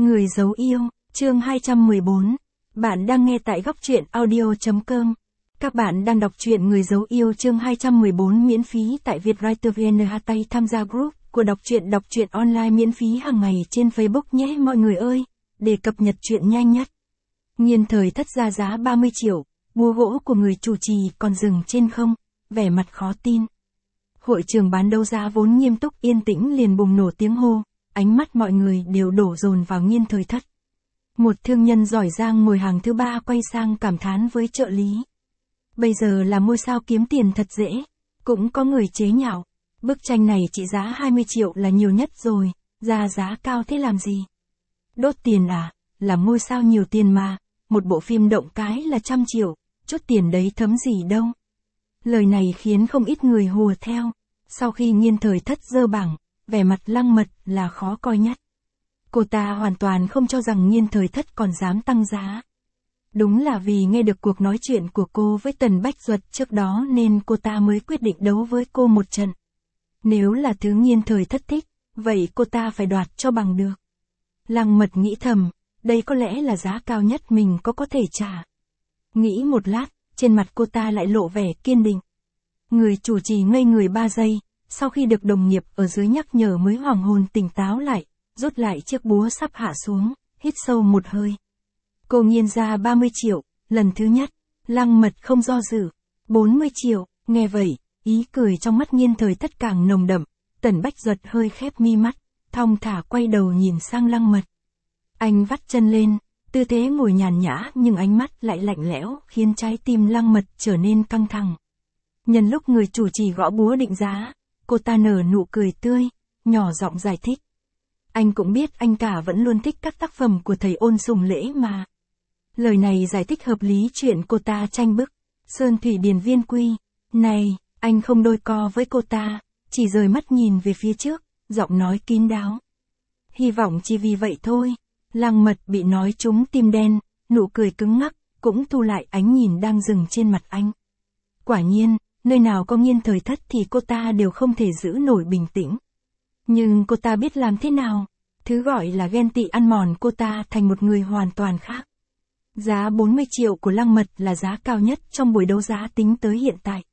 Người giấu yêu, chương 214. Bạn đang nghe tại góc truyện audio.com. Các bạn đang đọc truyện Người giấu yêu chương 214 miễn phí tại vietwriter.vn. Tay tham gia group của đọc truyện online miễn phí hàng ngày trên Facebook nhé mọi người ơi, để cập nhật truyện nhanh nhất. Nghiên thời thất ra giá 30 triệu, búa gỗ của người chủ trì còn dừng trên không, vẻ mặt khó tin. Hội trường bán đấu giá vốn nghiêm túc yên tĩnh liền bùng nổ tiếng hô, ánh mắt mọi người đều đổ dồn vào Nghiên thời thất. Một thương nhân giỏi giang ngồi hàng thứ ba quay sang cảm thán với trợ lý. Bây giờ là ngôi sao kiếm tiền thật dễ, cũng có người chế nhạo. Bức tranh này trị giá 20 triệu là nhiều nhất rồi, ra giá cao thế làm gì? Đốt tiền à, làm ngôi sao nhiều tiền mà, một bộ phim động cái là 100 triệu, chút tiền đấy thấm gì đâu. Lời này khiến không ít người hùa theo. Sau khi Nghiên thời thất dơ bảng, vẻ mặt Lăng Mật là khó coi nhất. Cô ta hoàn toàn không cho rằng Nghiên thời thất còn dám tăng giá. Đúng là vì nghe được cuộc nói chuyện của cô với Tần Bách Duật trước đó nên cô ta mới quyết định đấu với cô một trận. Nếu là thứ Nghiên thời thất thích, vậy cô ta phải đoạt cho bằng được. Lăng Mật nghĩ thầm, đây có lẽ là giá cao nhất mình có thể trả. Nghĩ một lát, trên mặt cô ta lại lộ vẻ kiên định. Người chủ trì ngây người 3 giây, sau khi được đồng nghiệp ở dưới nhắc nhở mới hoàng hồn tỉnh táo lại, rút lại chiếc búa sắp hạ xuống, hít sâu một hơi. Cô Nghiên ra 30 triệu, lần thứ nhất, Lăng Mật không do dự. 40 triệu, nghe vậy, ý cười trong mắt Nghiên thời thất càng nồng đậm, Tần Bách Duật hơi khép mi mắt, thong thả quay đầu nhìn sang Lăng Mật. Anh vắt chân lên, tư thế ngồi nhàn nhã nhưng ánh mắt lại lạnh lẽo khiến trái tim Lăng Mật trở nên căng thẳng. Nhân lúc người chủ trì gõ búa định giá, cô ta nở nụ cười tươi, nhỏ giọng giải thích. Anh cũng biết anh cả vẫn luôn thích các tác phẩm của thầy Ôn Sùng Lễ mà. Lời này giải thích hợp lý chuyện cô ta tranh bức. Sơn Thủy Điền Viên Quy. Này, anh không đôi co với cô ta, chỉ rời mắt nhìn về phía trước, giọng nói kín đáo. Hy vọng chỉ vì vậy thôi. Lăng Mật bị nói trúng tim đen, nụ cười cứng ngắc, cũng thu lại ánh nhìn đang dừng trên mặt anh. Quả nhiên, nơi nào có Nghiên thời thất thì cô ta đều không thể giữ nổi bình tĩnh. Nhưng cô ta biết làm thế nào, thứ gọi là ghen tị ăn mòn cô ta thành một người hoàn toàn khác. Giá 40 triệu của Lăng Mật là giá cao nhất trong buổi đấu giá tính tới hiện tại.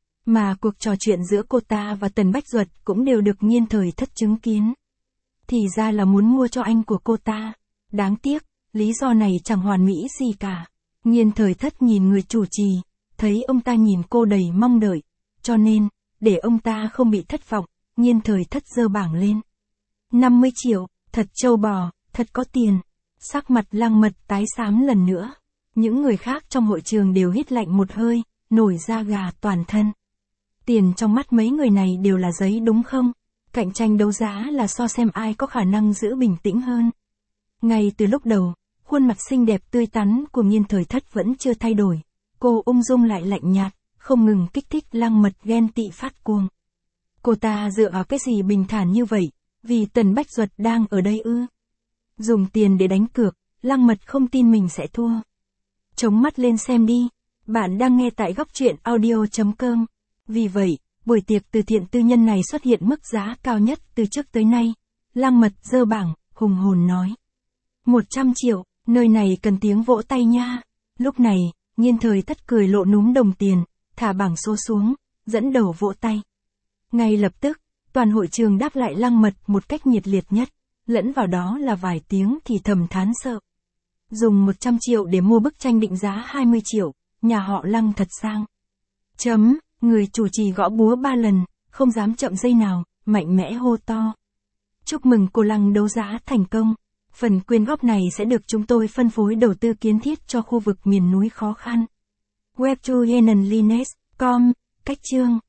Mà cuộc trò chuyện giữa cô ta và Tần Bách Duật cũng đều được Nghiên thời thất chứng kiến. Thì ra là muốn mua cho anh của cô ta. Đáng tiếc, lý do này chẳng hoàn mỹ gì cả. Nghiên thời thất nhìn người chủ trì, thấy ông ta nhìn cô đầy mong đợi, cho nên, để ông ta không bị thất vọng, Nghiên thời thất giơ bảng lên. 50 triệu, thật trâu bò, thật có tiền. Sắc mặt Lăng Mật tái xám lần nữa. Những người khác trong hội trường đều hít lạnh một hơi, nổi da gà toàn thân. Tiền trong mắt mấy người này đều là giấy đúng không? Cạnh tranh đấu giá là so xem ai có khả năng giữ bình tĩnh hơn. Ngay từ lúc đầu, khuôn mặt xinh đẹp tươi tắn của Nghiên thời thất vẫn chưa thay đổi. Cô ung dung lại lạnh nhạt, không ngừng kích thích Lăng Mật ghen tị phát cuồng. Cô ta dựa vào cái gì bình thản như vậy, vì Tần Bách Duật đang ở đây ư? Dùng tiền để đánh cược, Lăng Mật không tin mình sẽ thua. Chống mắt lên xem đi, bạn đang nghe tại góc truyện audio.com. Vì vậy, buổi tiệc từ thiện tư nhân này xuất hiện mức giá cao nhất từ trước tới nay. Lăng Mật giơ bảng, hùng hồn nói. 100 triệu, nơi này cần tiếng vỗ tay nha. Lúc này, Nghiên thời thất cười lộ núm đồng tiền, thả bảng số xuống, dẫn đầu vỗ tay. Ngay lập tức, toàn hội trường đáp lại Lăng Mật một cách nhiệt liệt nhất, lẫn vào đó là vài tiếng thì thầm thán sợ. Dùng 100 triệu để mua bức tranh định giá 20 triệu, nhà họ Lăng thật sang. Người chủ trì gõ búa 3 lần, không dám chậm giây nào, mạnh mẽ hô to. Chúc mừng cô Lăng đấu giá thành công. Phần quyên góp này sẽ được chúng tôi phân phối đầu tư kiến thiết cho khu vực miền núi khó khăn. Web2henanlines.com, cách chương.